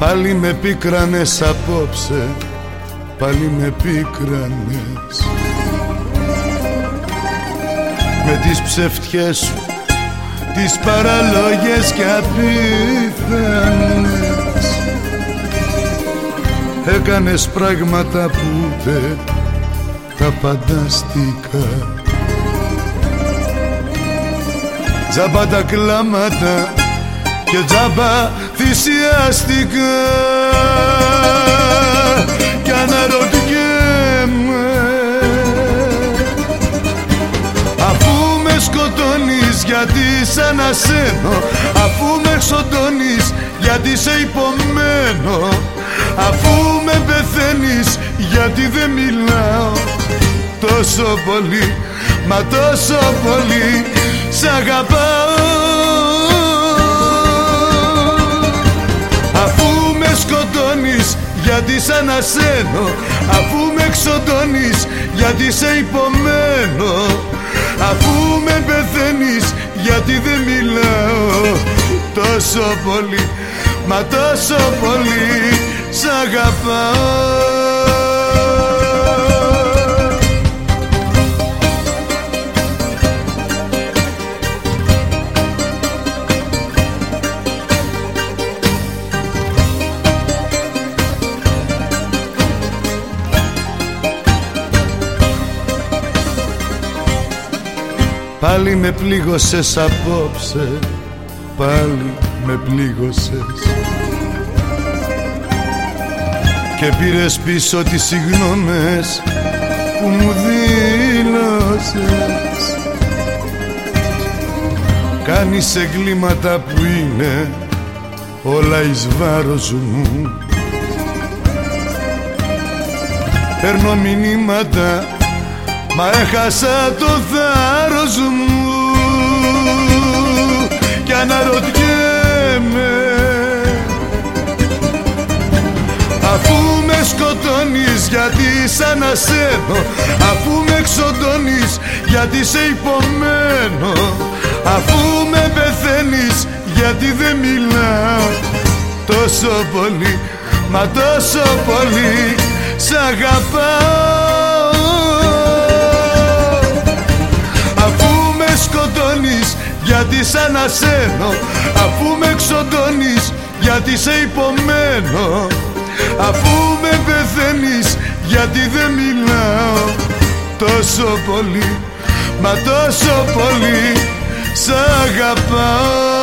Πάλι με πίκρανες απόψε, πάλι με πίκρανες με τις ψευτιές σου, τις παραλόγες και απίθανες. Έκανες πράγματα που ούτε τα φανταστικά. Τζάμπα τα κλάματα και τζάμπα θυσιαστικά. Κι αναρωτιέμαι, αφού με σκοτώνεις γιατί σ' ανασένω, αφού με εξοντώνεις γιατί σε υπομένω, αφού με πεθαίνεις γιατί δεν μιλάω, τόσο πολύ, μα τόσο πολύ σ' αγαπάω. Αφού με σκοτώνεις γιατί σ' ανασένω, αφού με εξοντώνεις γιατί σε υπομένω, αφού με πεθαίνεις γιατί δεν μιλάω, τόσο πολύ, μα τόσο πολύ σ' αγαπάω. Πάλι με πλήγωσες απόψε, πάλι με πλήγωσες και πήρες πίσω τις συγγνώμες που μου δήλωσες. Κάνεις εγκλήματα που είναι όλα εις βάρος μου. Παίρνω μηνύματα μα έχασα το θάρρος μου κι αναρωτιέμαι, αφού με σκοτώνεις γιατί σ' ανασένω, αφού με εξοντώνεις γιατί σε υπομένω, αφού με πεθαίνεις γιατί δεν μιλάω, τόσο πολύ, μα τόσο πολύ σ' αγαπάω. Αφού με σκοτώνεις γιατί σ' ανασένω, αφού με εξοντώνεις γιατί σε υπομένω, αφού με πεθαίνεις γιατί δεν μιλάω, τόσο πολύ, μα τόσο πολύ σ' αγαπάω.